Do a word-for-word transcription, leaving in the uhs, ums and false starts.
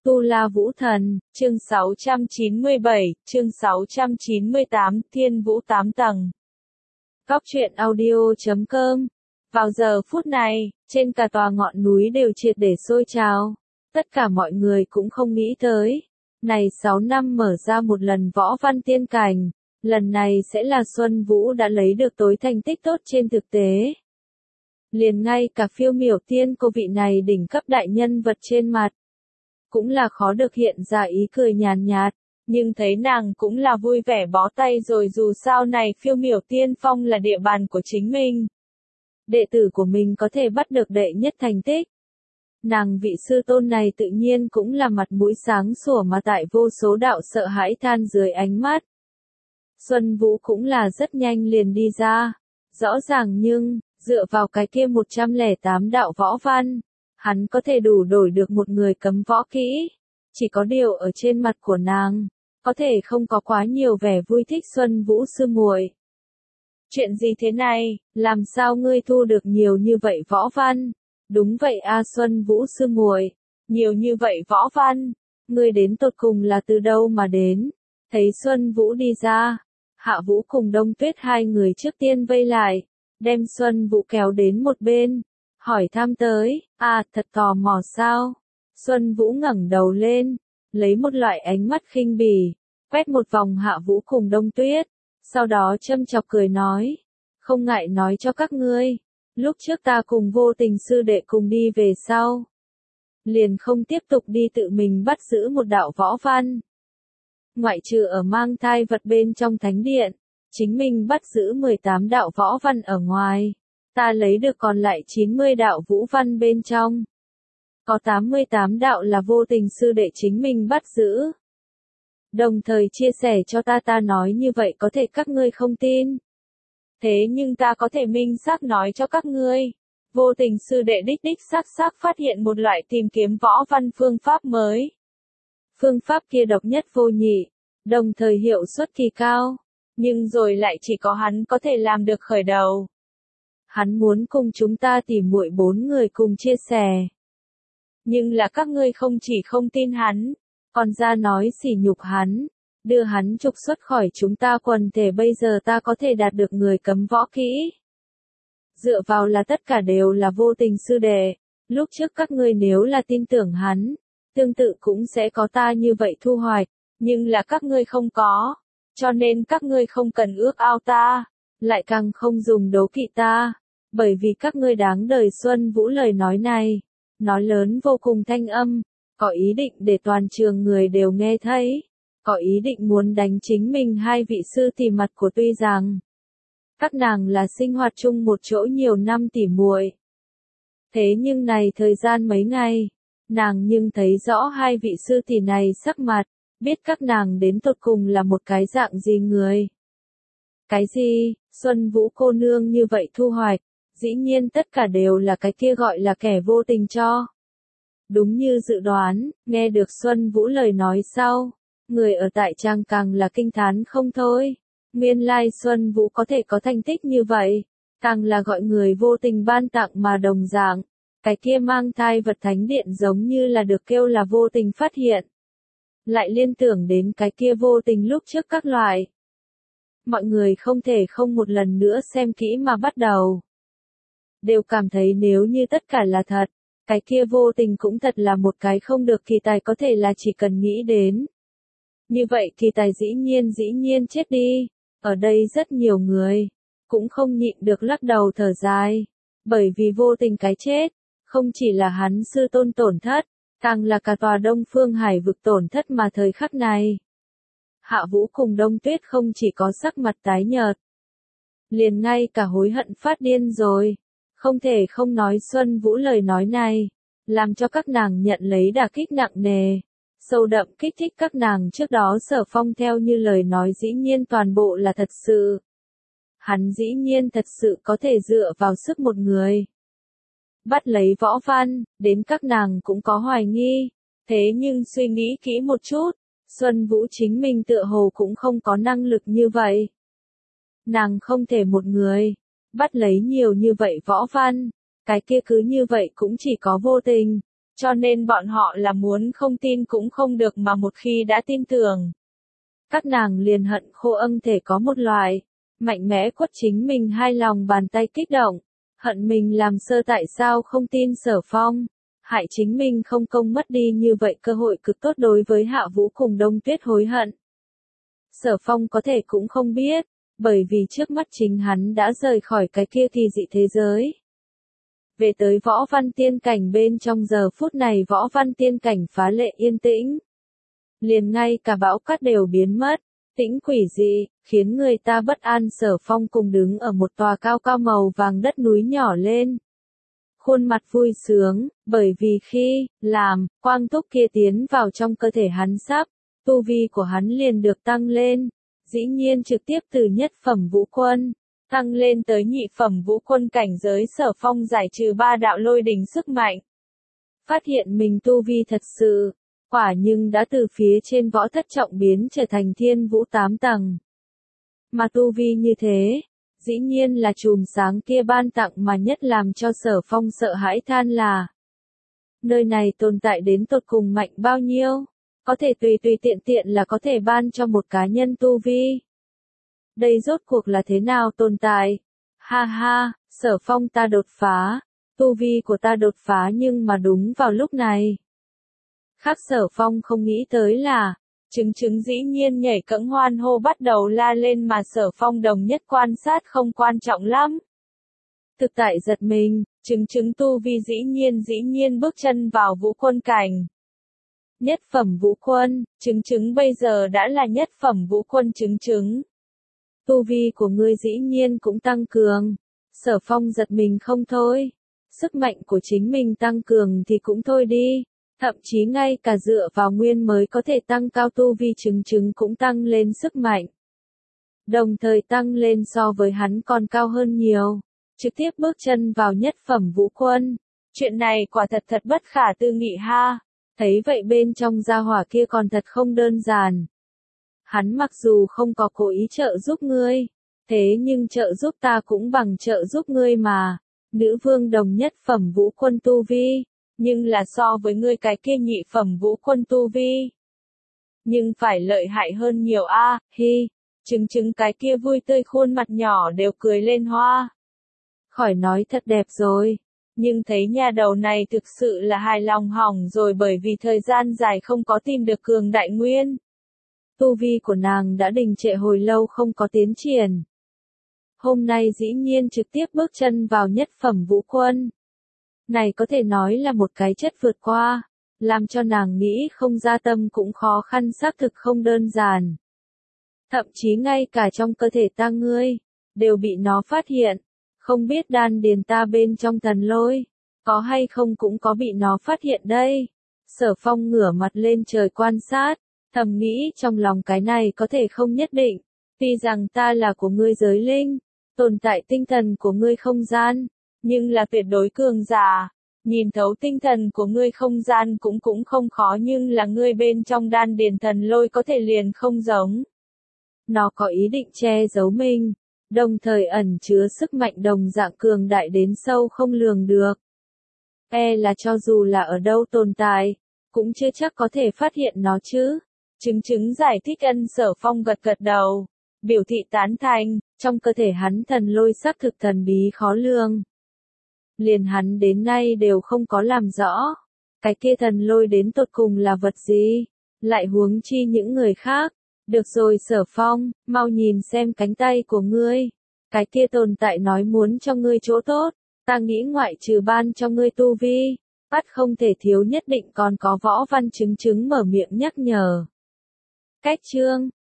Tu La Vũ Thần, chương sáu trăm chín mươi bảy, chương sáu trăm chín mươi tám, Thiên Vũ tám tầng. Góc truyện audio chấm com. Vào giờ phút này, trên cả tòa ngọn núi đều triệt để sôi trào. Tất cả mọi người cũng không nghĩ tới. Này sáu năm mở ra một lần võ văn tiên cảnh, lần này sẽ là Xuân Vũ đã lấy được tối thành tích tốt trên thực tế. Liền ngay cả phiêu miểu tiên cô vị này đỉnh cấp đại nhân vật trên mặt. Cũng là khó được hiện ra ý cười nhàn nhạt, nhưng thấy nàng cũng là vui vẻ bó tay rồi, dù sao này phiêu miểu tiên phong là địa bàn của chính mình. Đệ tử của mình có thể bắt được đệ nhất thành tích. Nàng vị sư tôn này tự nhiên cũng là mặt mũi sáng sủa mà tại vô số đạo sợ hãi than dưới ánh mắt. Xuân Vũ cũng là rất nhanh liền đi ra. Rõ ràng nhưng, dựa vào cái kia một trăm lẻ tám đạo võ văn, hắn có thể đủ đổi được một người cấm võ kỹ. Chỉ có điều ở trên mặt của nàng, có thể không có quá nhiều vẻ vui thích. Xuân Vũ sư muội, chuyện gì thế này, làm sao ngươi thu được nhiều như vậy võ văn? Đúng vậy a Xuân Vũ sư muội, nhiều như vậy võ văn, ngươi đến tột cùng là từ đâu mà đến? Thấy Xuân Vũ đi ra, Hạ Vũ cùng Đông Tuyết hai người trước tiên vây lại, đem Xuân Vũ kéo đến một bên, hỏi thăm tới. À, thật tò mò sao? Xuân Vũ ngẩng đầu lên, lấy một loại ánh mắt khinh bỉ, quét một vòng Hạ Vũ cùng Đông Tuyết, sau đó châm chọc cười nói, không ngại nói cho các ngươi, lúc trước ta cùng Vô Tình sư đệ cùng đi về sau, liền không tiếp tục đi tự mình bắt giữ một đạo võ văn. Ngoại trừ ở mang thai vật bên trong thánh điện, chính mình bắt giữ mười tám đạo võ văn ở ngoài, ta lấy được còn lại chín mươi đạo vũ văn bên trong. Có tám mươi tám đạo là Vô Tình sư đệ chính mình bắt giữ. Đồng thời chia sẻ cho ta ta nói như vậy có thể các ngươi không tin. Thế nhưng ta có thể minh xác nói cho các ngươi. Vô Tình sư đệ đích đích xác xác phát hiện một loại tìm kiếm võ văn phương pháp mới. Phương pháp kia độc nhất vô nhị, đồng thời hiệu suất kỳ cao. Nhưng rồi lại chỉ có hắn có thể làm được khởi đầu. Hắn muốn cùng chúng ta tỉ muội bốn người cùng chia sẻ. Nhưng là các ngươi không chỉ không tin hắn, còn ra nói sỉ nhục hắn, đưa hắn trục xuất khỏi chúng ta quần thể. Bây giờ ta có thể đạt được người cấm võ kỹ. Dựa vào là tất cả đều là Vô Tình sư đệ. Lúc trước các ngươi nếu là tin tưởng hắn, tương tự cũng sẽ có ta như vậy thu hoạch, nhưng là các ngươi không có, cho nên các ngươi không cần ước ao ta, lại càng không dùng đố kỵ ta, bởi vì các ngươi đáng đời. Xuân Vũ lời nói này, nói lớn vô cùng thanh âm, có ý định để toàn trường người đều nghe thấy, có ý định muốn đánh chính mình hai vị sư tỷ mặt của. Tuy rằng các nàng là sinh hoạt chung một chỗ nhiều năm tỉ muội, thế nhưng này thời gian mấy ngày, nàng nhưng thấy rõ hai vị sư tỷ này sắc mặt, biết các nàng đến tột cùng là một cái dạng gì người. Cái gì? Xuân Vũ cô nương như vậy thu hoạch, dĩ nhiên tất cả đều là cái kia gọi là kẻ vô tình cho. Đúng như dự đoán, nghe được Xuân Vũ lời nói sau, người ở tại trang càng là kinh thán không thôi. Nguyên lai Xuân Vũ có thể có thành tích như vậy, càng là gọi người vô tình ban tặng mà đồng dạng. Cái kia mang thai vật thánh điện giống như là được kêu là Vô Tình phát hiện. Lại liên tưởng đến cái kia Vô Tình lúc trước các loại. Mọi người không thể không một lần nữa xem kỹ mà bắt đầu. Đều cảm thấy nếu như tất cả là thật, cái kia Vô Tình cũng thật là một cái không được kỳ tài, có thể là chỉ cần nghĩ đến. Như vậy kỳ tài dĩ nhiên dĩ nhiên chết đi. Ở đây rất nhiều người, cũng không nhịn được lắc đầu thở dài. Bởi vì Vô Tình cái chết, không chỉ là hắn sư tôn tổn thất, càng là cả tòa Đông Phương Hải vực tổn thất mà thời khắc này. Hạ Vũ cùng Đông Tuyết không chỉ có sắc mặt tái nhợt, liền ngay cả hối hận phát điên rồi. Không thể không nói Xuân Vũ lời nói này, làm cho các nàng nhận lấy đả kích nặng nề, sâu đậm kích thích các nàng trước đó Sở Phong theo như lời nói dĩ nhiên toàn bộ là thật sự. Hắn dĩ nhiên thật sự có thể dựa vào sức một người bắt lấy võ văn, đến các nàng cũng có hoài nghi. Thế nhưng suy nghĩ kỹ một chút, Xuân Vũ chính mình tựa hồ cũng không có năng lực như vậy. Nàng không thể một người bắt lấy nhiều như vậy võ văn, cái kia cứ như vậy cũng chỉ có Vô Tình. cho nên bọn họ là muốn không tin cũng không được mà một khi đã tin tưởng. Các nàng liền hận khô ân thể có một loại, mạnh mẽ quất chính mình hai lòng bàn tay kích động, hận mình làm sơ tại sao không tin Sở Phong, hại chính mình không công mất đi như vậy cơ hội cực tốt đối với Hạ Vũ cùng Đông Tuyết hối hận. Sở Phong có thể cũng không biết, bởi vì trước mắt chính hắn đã rời khỏi cái kia kỳ dị thế giới. Về tới võ văn tiên cảnh bên trong giờ phút này võ văn tiên cảnh phá lệ yên tĩnh. Liền ngay cả bão cát đều biến mất, tĩnh quỷ dị, khiến người ta bất an. Sở Phong cùng đứng ở một tòa cao cao màu vàng đất núi nhỏ lên. Khuôn mặt vui sướng, bởi vì khi, làm, quang túc kia tiến vào trong cơ thể hắn sắp, tu vi của hắn liền được tăng lên, dĩ nhiên trực tiếp từ nhất phẩm vũ quân, tăng lên tới nhị phẩm vũ quân cảnh giới. Sở Phong giải trừ ba đạo lôi đỉnh sức mạnh. Phát hiện mình tu vi thật sự, quả nhưng đã từ phía trên võ thất trọng biến trở thành thiên vũ tám tầng. Mà tu vi như thế, dĩ nhiên là chùm sáng kia ban tặng mà nhất làm cho Sở Phong sợ hãi than là. Nơi này tồn tại đến tột cùng mạnh bao nhiêu, có thể tùy tùy tiện tiện là có thể ban cho một cá nhân tu vi. Đây rốt cuộc là thế nào tồn tại? Ha ha, Sở Phong ta đột phá, tu vi của ta đột phá nhưng mà đúng vào lúc này. Khác Sở Phong không nghĩ tới là, trứng trứng dĩ nhiên nhảy cẫng hoan hô bắt đầu la lên mà Sở Phong đồng nhất quan sát không quan trọng lắm. Thực tại giật mình, trứng trứng tu vi dĩ nhiên dĩ nhiên bước chân vào vũ quân cảnh. Nhất phẩm vũ quân, trứng trứng bây giờ đã là nhất phẩm vũ quân trứng trứng. Tu vi của ngươi dĩ nhiên cũng tăng cường. Sở Phong giật mình không thôi. Sức mạnh của chính mình tăng cường thì cũng thôi đi. Thậm chí ngay cả dựa vào nguyên mới có thể tăng cao tu vi trứng trứng cũng tăng lên sức mạnh. Đồng thời tăng lên so với hắn còn cao hơn nhiều. Trực tiếp bước chân vào nhất phẩm vũ quân. Chuyện này quả thật thật bất khả tư nghị ha. Thấy vậy bên trong gia hỏa kia còn thật không đơn giản. Hắn mặc dù không có cố ý trợ giúp ngươi, thế nhưng trợ giúp ta cũng bằng trợ giúp ngươi mà. Nữ vương đồng nhất phẩm vũ quân tu vi, nhưng là so với ngươi cái kia nhị phẩm vũ quân tu vi. Nhưng phải lợi hại hơn nhiều a, à, hi, trứng trứng cái kia vui tươi khuôn mặt nhỏ đều cười lên hoa. Khỏi nói thật đẹp rồi. Nhưng thấy nhà đầu này thực sự là hài lòng hỏng rồi bởi vì thời gian dài không có tìm được cường đại nguyên. Tu vi của nàng đã đình trệ hồi lâu không có tiến triển. Hôm nay dĩ nhiên trực tiếp bước chân vào nhất phẩm vũ quân. Này có thể nói là một cái chất vượt qua, làm cho nàng nghĩ không ra tâm cũng khó khăn xác thực không đơn giản. Thậm chí ngay cả trong cơ thể ta ngươi, đều bị nó phát hiện. Không biết đan điền ta bên trong thần lôi, có hay không cũng có bị nó phát hiện đây. Sở Phong ngửa mặt lên trời quan sát, thầm nghĩ trong lòng cái này có thể không nhất định. Tuy rằng ta là của ngươi giới linh, tồn tại tinh thần của ngươi không gian, nhưng là tuyệt đối cường giả. Nhìn thấu tinh thần của ngươi không gian cũng cũng không khó nhưng là ngươi bên trong đan điền thần lôi có thể liền không giống. Nó có ý định che giấu mình. Đồng thời ẩn chứa sức mạnh đồng dạng cường đại đến sâu không lường được. E là cho dù là ở đâu tồn tại, cũng chưa chắc có thể phát hiện nó chứ. Trứng trứng giải thích. Ân. Sở Phong gật gật đầu, biểu thị tán thành, trong cơ thể hắn thần lôi xác thực thần bí khó lường. Liền hắn đến nay đều không có làm rõ, cái kia thần lôi đến tột cùng là vật gì, lại huống chi những người khác. Được rồi Sở Phong, mau nhìn xem cánh tay của ngươi. Cái kia tồn tại nói muốn cho ngươi chỗ tốt, ta nghĩ ngoại trừ ban cho ngươi tu vi, bắt không thể thiếu nhất định còn có võ văn trứng trứng mở miệng nhắc nhở. Cách chương